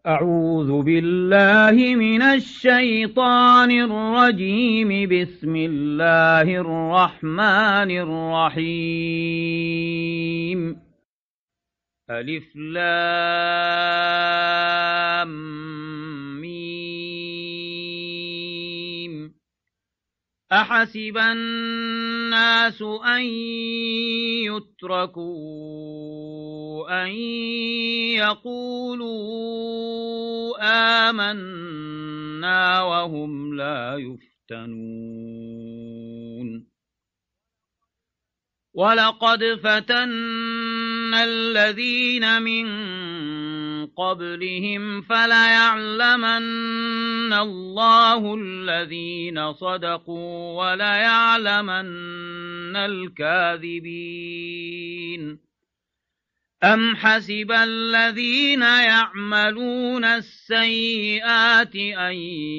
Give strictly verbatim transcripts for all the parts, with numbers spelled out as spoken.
أعوذ بالله من الشيطان الرجيم. بسم الله الرحمن الرحيم. ألف لام ميم. أحسب الناس أن يتركوا أن يقولوا آمنا وهم لا يفتنون. ولقد فتنا الذين من قبلهم فليعلمن الله الذين صدقوا وليعلمن الكاذبين. أم حسب الذين يعملون السيئات أن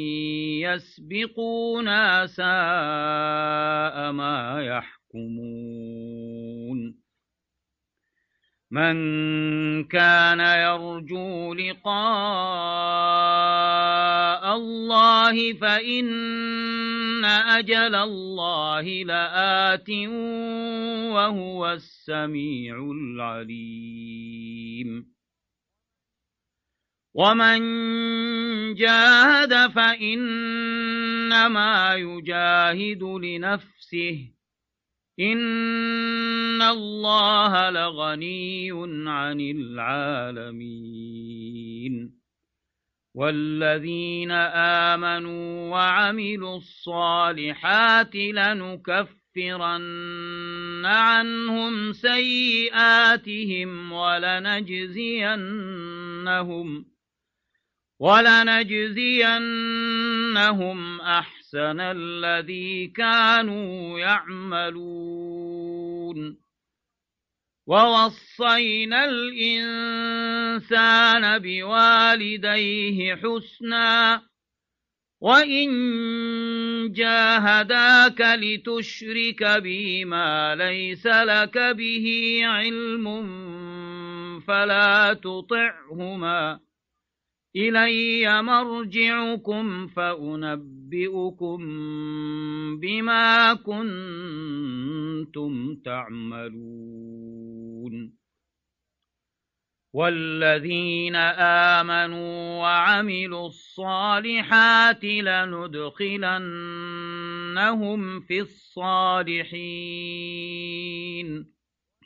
يسبقونا ساء ما يحكمون. من كان يرجو لقاء الله فإن أجل الله لآت وهو السميع العليم. ومن جاهد فإنما يجاهد لنفسه إن الله لغني عن العالمين. والذين آمنوا وعملوا الصالحات لنكفرن عنهم سيئاتهم ولنجزينهم ولنجزينهم أحسن الذي كانوا يعملون. ووصينا الإنسان بوالديه حسنا وإن جاهداك لتشرك بي ما ليس لك به علم فلا تطعهما إلي مرجعكم فأنبئكم بما كنتم تعملون. والذين آمنوا وعملوا الصالحات لندخلنهم في الصالحين.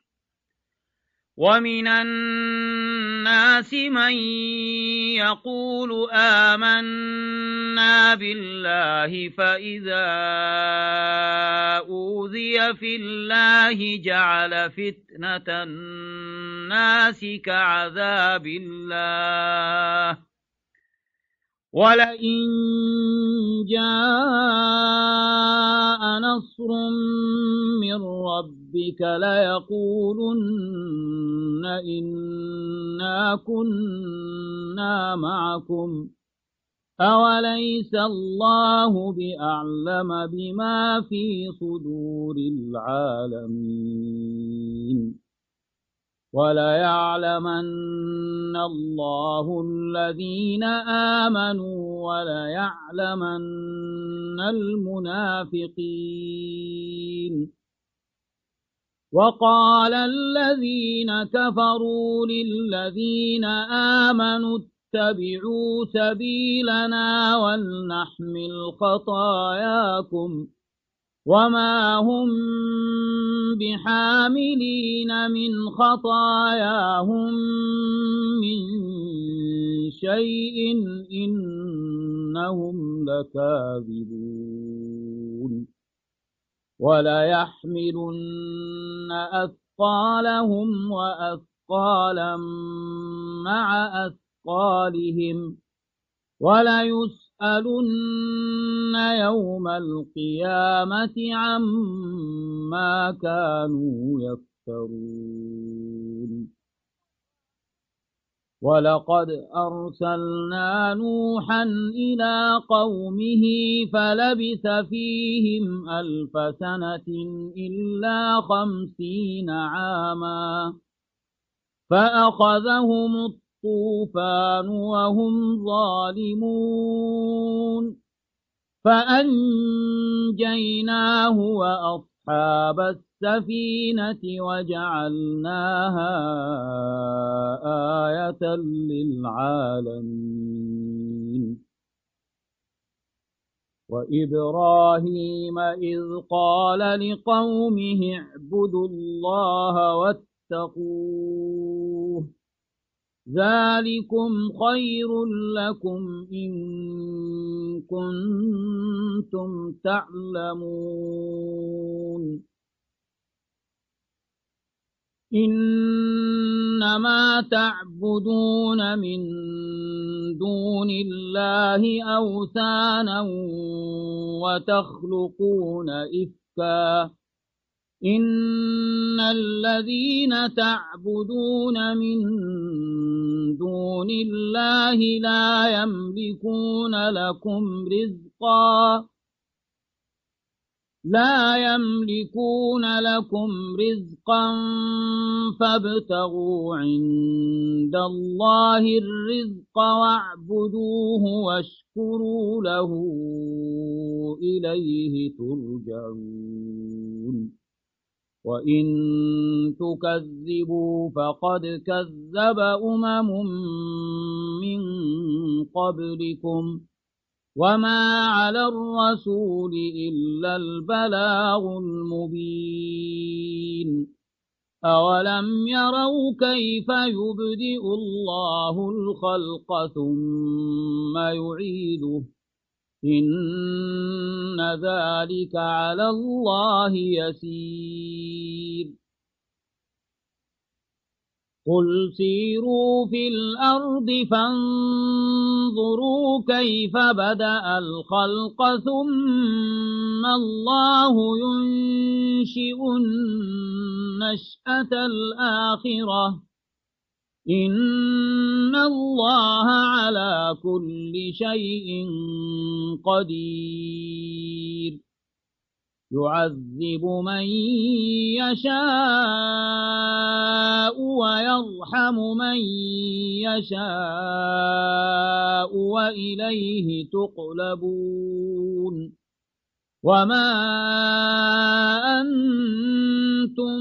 ومن الناس من يقول آمنا بالله فإذا أوذي في الله جعل فتنة الناس كعذاب الله ولئن جاء نصر من ربك ليقولن إنا كنا معكم أوليس الله بأعلم بما في صدور العالمين. وليعلمن الله الذين آمنوا وليعلمن المنافقين. وقال الذين كفروا للذين آمنوا اتبعوا سبيلنا ولنحمل خطاياكم وما هم بحاملين من خطاياهم من شيء إنهم لكاذبون. وليحملن أثقالهم وأثقالا مع أثقالهم وليسألن يوم القيامة عما كانوا يفترون. ولقد أرسلنا نوحا إلى قومه فلبث فيهم ألف سنة إلا خمسين عاما فأخذهم الطوفان وهم ظالمون فأنجيناه وأصحاب السفينة وجعلناها آية للعالمين وإبراهيم إذ قال لقومه اعبدوا الله واتقوه ذلكم خير لكم إن كنتم تعلمون إنما تعبدون من دون الله أوثانا وتخلقون إفكا إن الذين تعبدون من دون الله لا يملكون لكم رزقا لا يملكون لكم رزقا فابتغوا عند الله الرزق واعبدوه واشكروا له إليه ترجعون وإن تكذبوا فقد كذب أمم من قبلكم وما على الرسول إلا البلاغ المبين أولم يروا كيف يبدئ الله الخلق ثم يعيده إن ذلك على الله يسير قل سيروا في الأرض فانظروا كيف بدأ الخلق ثم الله ينشئ النشأة الآخرة إن الله على كل شيء قدير يعذب من يشاء ويرحم من يشاء وإليه تقلبون وما أنتم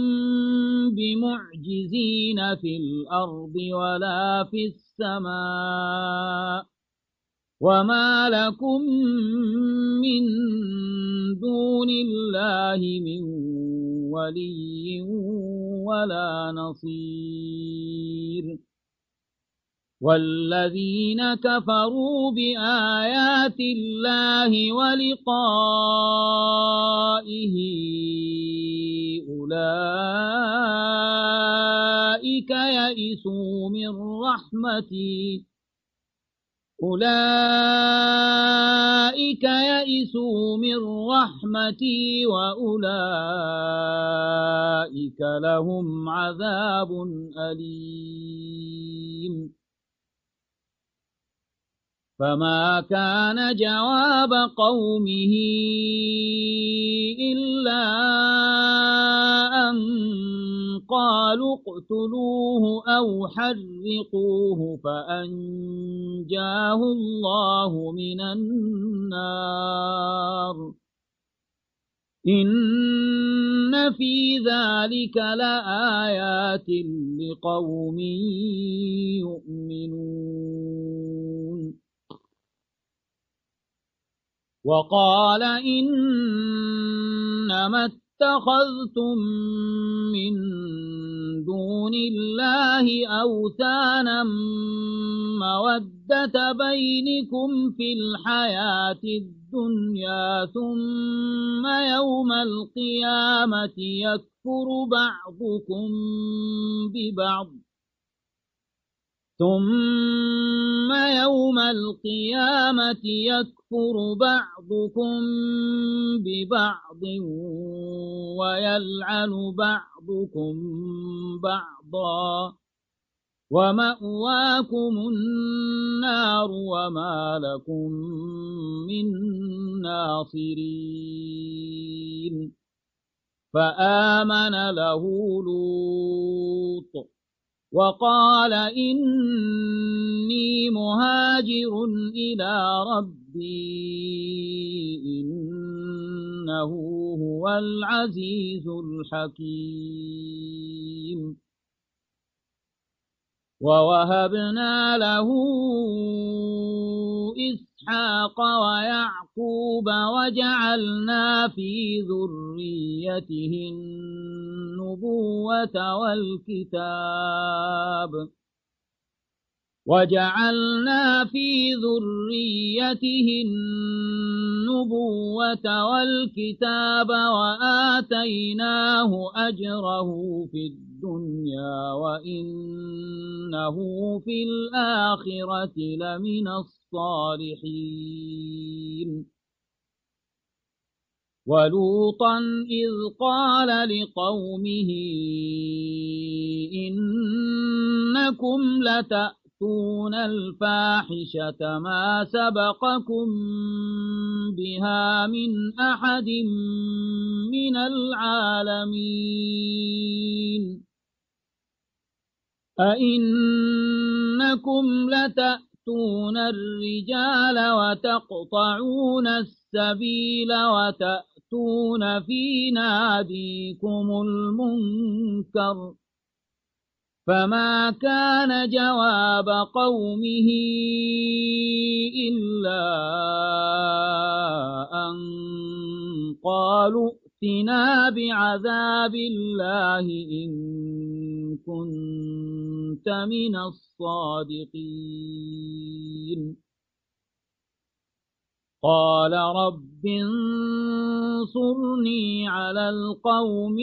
بمعجزين في الأرض ولا في السماء وما لكم من دون الله من ولي ولا نصير والذين كفروا بآيات الله ولقائه أولئك يئسوا من رحمتي أولئك يئسوا من رحمتي وأولئك لهم عذاب أليم فما كان جواب قومه إلا أن قالوا اقتلوه أو حرقوه فأنجاه الله من النار إن في ذلك لآيات لقوم يؤمنون وقال إنما اتخذتم من دون الله أوثانا مودة بينكم في الحياة الدنيا ثم يوم القيامة يكفر بعضكم ببعض ثم يوم القيامة يكفر بعضكم ببعض ويلعن بعضكم بعضا ومأواكم النار وما لكم من ناصرين فآمن له لوط وقال إني مهاجر إلى ربي إنه هو العزيز الحكيم ووهبنا له إسحاق ويعقوب وجعلنا في ذريته النبوة والكتاب وجعلنا في ذريته النبوة والكتاب وآتيناه أجره في الدنيا وإنه في الآخرة لمن الصالحين ولوطا إذ قال لقومه إنكم لتأتون الفاحشة ما سبقكم بها من أحد من العالمين أئنكم لتأتون الرجال وتقطعون السبيل وتأتون في ناديكم المنكر فما كان جواب قومه إلا أن قالوا ائتنا بعذاب الله إن كنت من الصادقين قال رب انصرني على القوم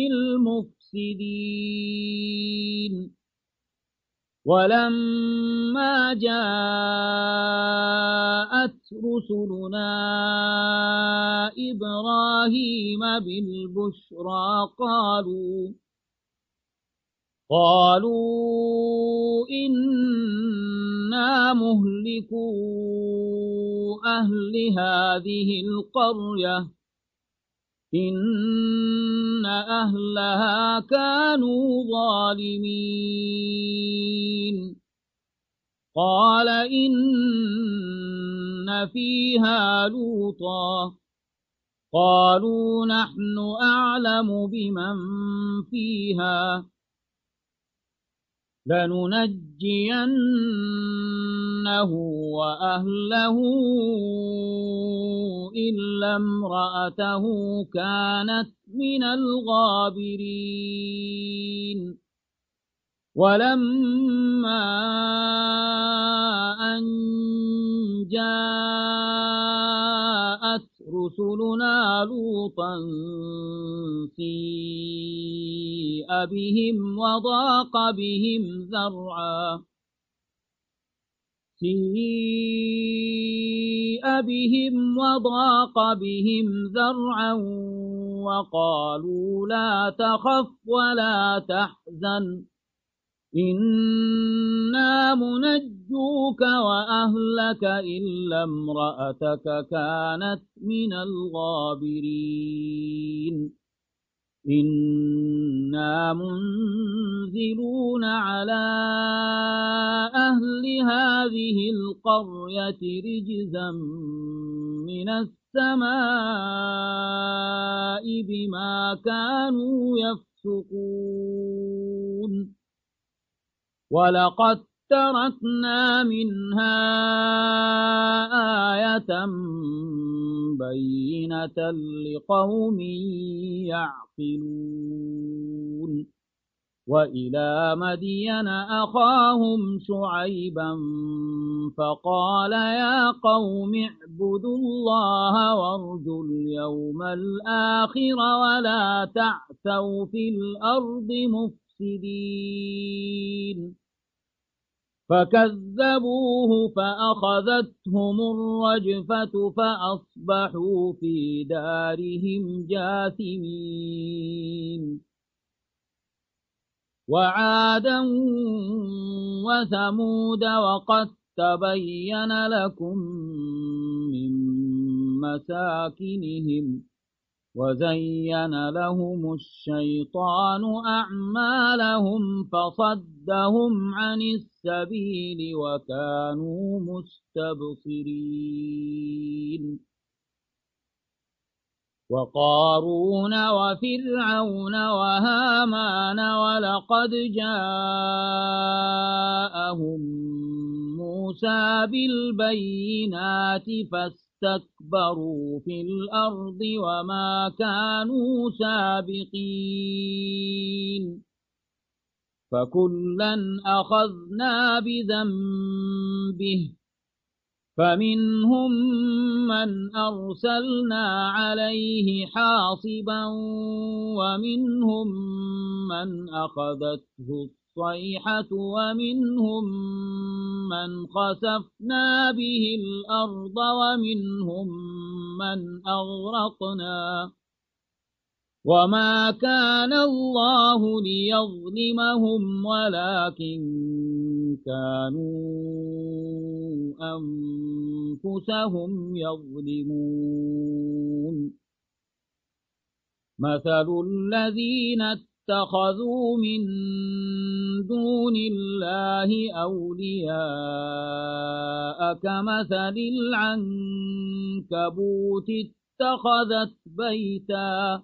المفسدين ولما جاءت رسلنا إبراهيم بالبشرى قالوا قالوا إنا مهلكو أهل هذه القرية إن أهلها كانوا ظالمين قال إن فيها لوطا قالوا نحن أعلم بمن فيها لننجينه وأهله إلا امرأته كانت من الغابرين ولما أن جاءت رسلنا لوطا سيء بهم وضاق بهم ذرعا سيء بهم وضاق بهم ذرعا وقالوا لا تخف ولا تحزن إنا منجوك وأهلك إلا امرأتك كانت من الغابرين إنا منزلون على أهل هذه القرية رجزا من السماء بما كانوا يفسقون ولقد تركنا منها آية بينة لقوم يعقلون وإلى مدين أخاهم شعيبا فقال يا قوم اعبدوا الله وارجوا اليوم الآخر ولا تعثوا في الأرض مفسدين فكذبوه فأخذتهم الرجفة فأصبحوا في دارهم جاثمين وعادا وثمود وقد تبين لكم من مساكنهم وزين لهم الشيطان أعمالهم فصدهم عن السبيل وكانوا مستبصرين وقارون وفرعون وهامان ولقد جاءهم موسى بالبينات فاستكبروا في الأرض وما كانوا سابقين فكلا أخذنا بذنبه فمنهم من أرسلنا عليه حاصبا ومنهم من أخذته الصيحة ومنهم من خسفنا به الأرض ومنهم من أغرقنا وما كان الله ليظلمهم ولكن كانوا أنفسهم يظلمون مثل الذين اتخذوا من دون الله أولياء كمثل العنكبوت اتخذت بيتا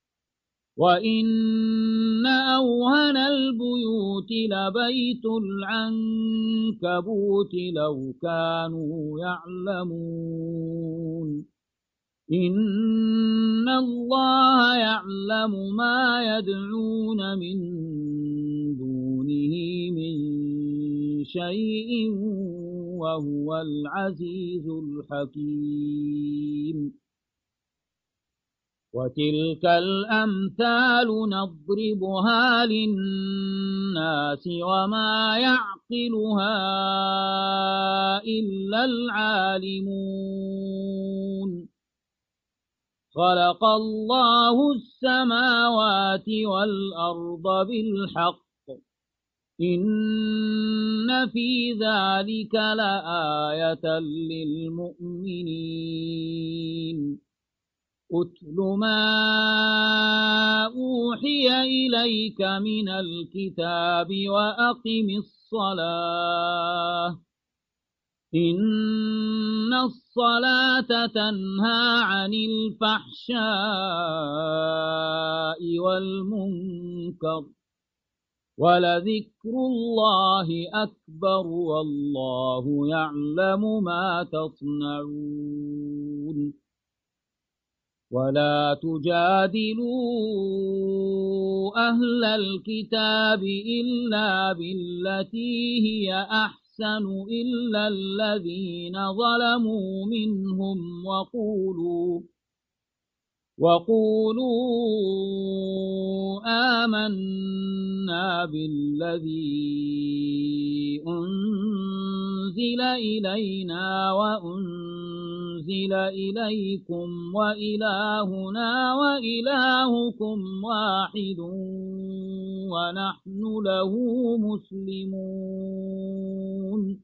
وإن أوهن البيوت لبيت العنكبوت لو كانوا يعلمون إن الله يعلم ما يدعون من دونه من شيء وهو العزيز الحكيم وتلك الأمثال نضربها للناس وما يعقلها إلا العالمون خلق الله السماوات والأرض بالحق إن في ذلك لآية للمؤمنين أتل ما أوحي إليك من الكتاب وأقم الصلاة إن الصلاة تنهى عن الفحشاء والمنكر ولذكر الله أكبر والله يعلم ما تصنعون ولا تجادلوا أهل الكتاب إلا بالتي هي أحسن إلا الذين ظلموا منهم وقولوا وقولوا آمنا بالذي أنزل إلينا وأنزل إليكم وإلهنا وإلهكم واحد ونحن له مسلمون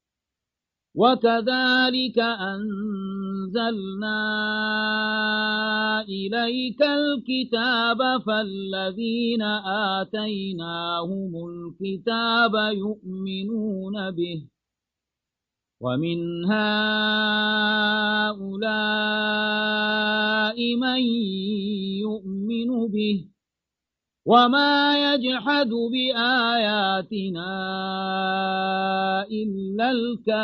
وكذلك أنزلنا إليك الكتاب فالذين آتيناهم الكتاب يؤمنون به ومن هؤلاء من يؤمن به وما يجحد بآياتنا إلا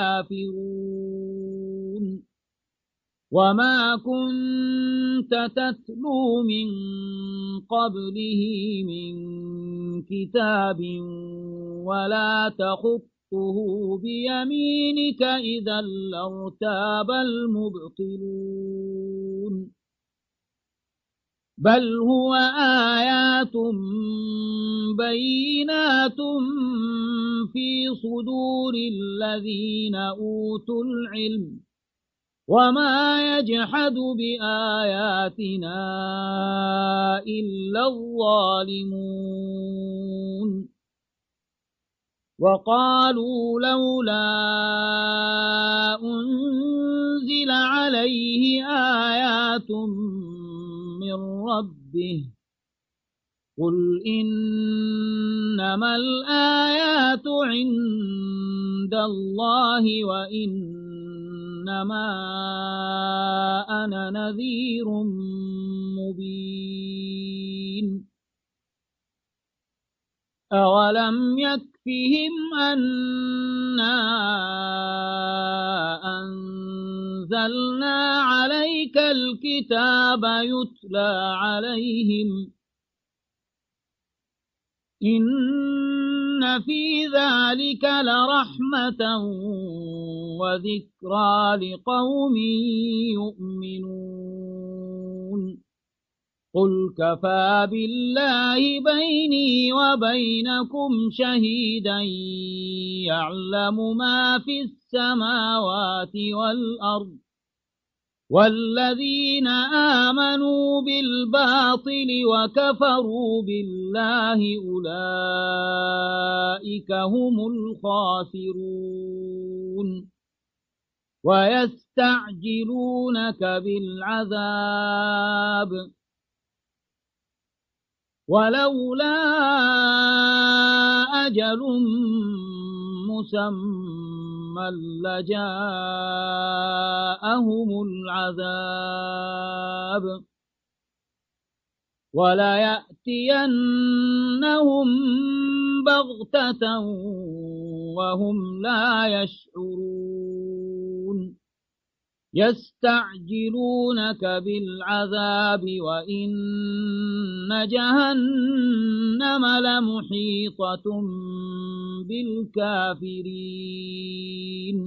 الكافرون وما كنت تتلو من قبله من كتاب ولا تخطه بيمينك إذا لارتاب المبطلون بل هو آيات بينات في صدور الذين أوتوا العلم وما يجحد بآياتنا إلا الظالمون وقالوا لولا أنزل عليه آيات من ربه قل إنما الآيات عند الله وإنما أنا نذير مبين أولم يكفهم أنا أنزلنا عليك الكتاب يتلى عليهم إن في ذلك لرحمة وذكرى لقوم يؤمنون قل كفى بالله بيني وبينكم شهيدا يعلم ما في السماوات والأرض والذين آمنوا بالباطل وكفروا بالله أولئك هم الخاسرون ويستعجلونك بالعذاب ولولا أجل مسمى لجاءهم العذاب وليأتينهم بغتة وهم لا يشعرون يستعجلونك بالعذاب وإن جهنم لمحيطة بالكافرين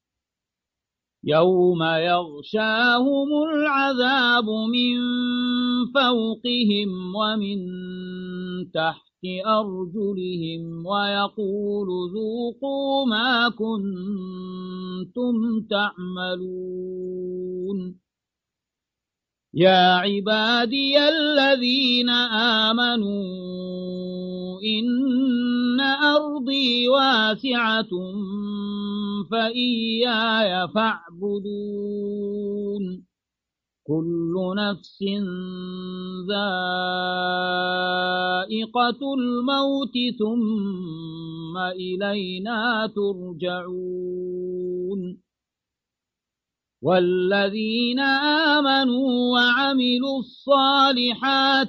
يوم يغشاهم العذاب من فوقهم ومن تحت أرجلهم ويقول ذوقوا ما كنتم تعملون يا عبادي الذين آمنوا إن أرضي واسعة فإياي فاعبدون كل نفس ذائقة الموت ثم إلينا ترجعون والذين آمنوا وعملوا الصالحات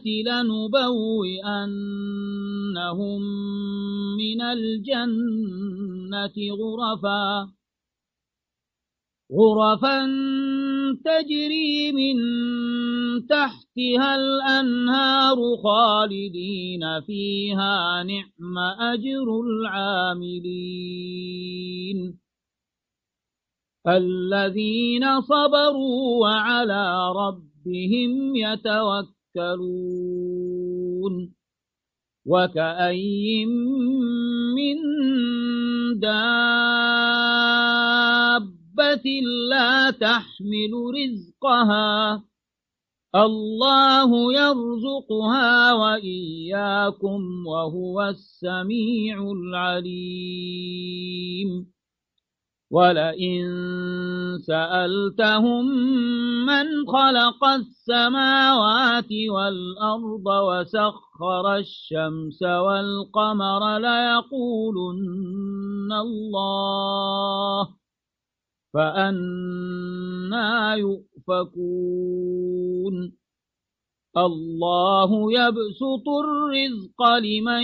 لنبوئنهم من الجنة غرفا غرفا تجري من تحتها الأنهار خالدين فيها نعم أجر العاملين الذين صبروا وعلى ربهم يتوكلون وكأي من دابة لا تحمل رزقها الله يرزقها وإياكم وهو السميع العليم ولئن سألتهم من خلق السماوات والأرض وسخر الشمس والقمر ليقولن الله فأنى يؤفكون الله يبسط الرزق لمن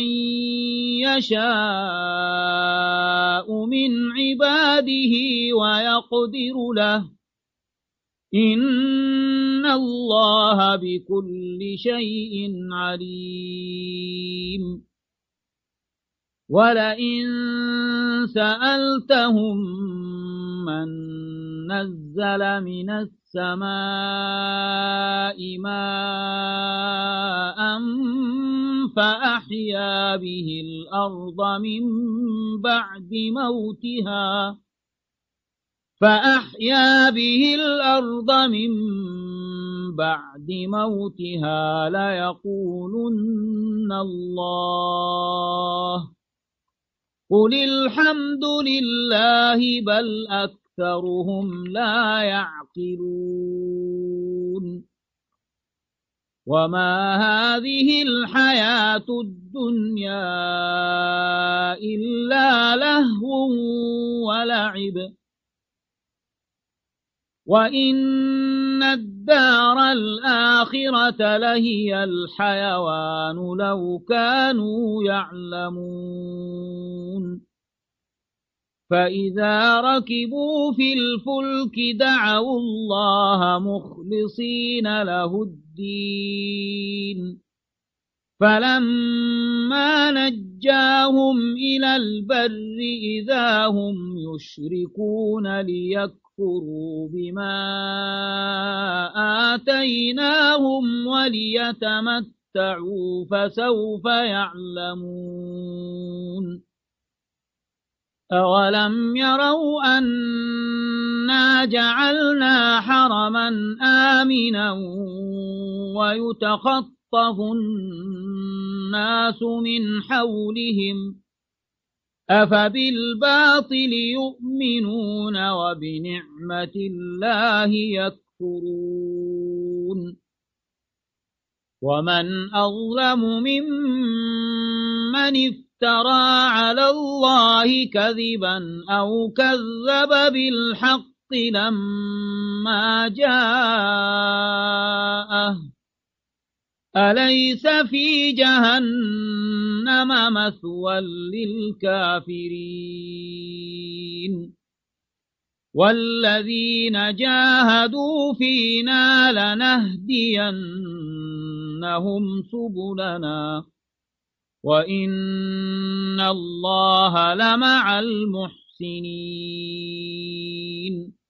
يشاء من عباده ويقدر له إن الله بكل شيء عليم ولئن سألتهم من نزل من السماء ماء فأحيا به الأرض من بعد موتها فأحيا به الأرض من بعد موتها ليقولن الله قل الحمد لله بل أكثرهم لا يعقلون وما هذه الحياة الدنيا إلا لهو ولعب وإن الدار الآخرة لهي الحيوان لو كانوا يعلمون فإذا ركبوا في الفلك دعوا الله مخلصين له الدين فلما نجاهم إلى البر إذا هم يشركون ليكفروا بما آتيناهم وليتمتعوا فسوف يعلمون أولم يروا أنا جعلنا حرما آمنا ويتخطف الناس من حولهم أفبالباطل يؤمنون وبنعمة الله يكفرون ومن أظلم ممن افترى على الله كذبا أو كذب بالحق لما جاءه أليس في جهنم مثوى للكافرين والذين جاهدوا فينا لنهدينهم سبلنا وإن الله لمع المحسنين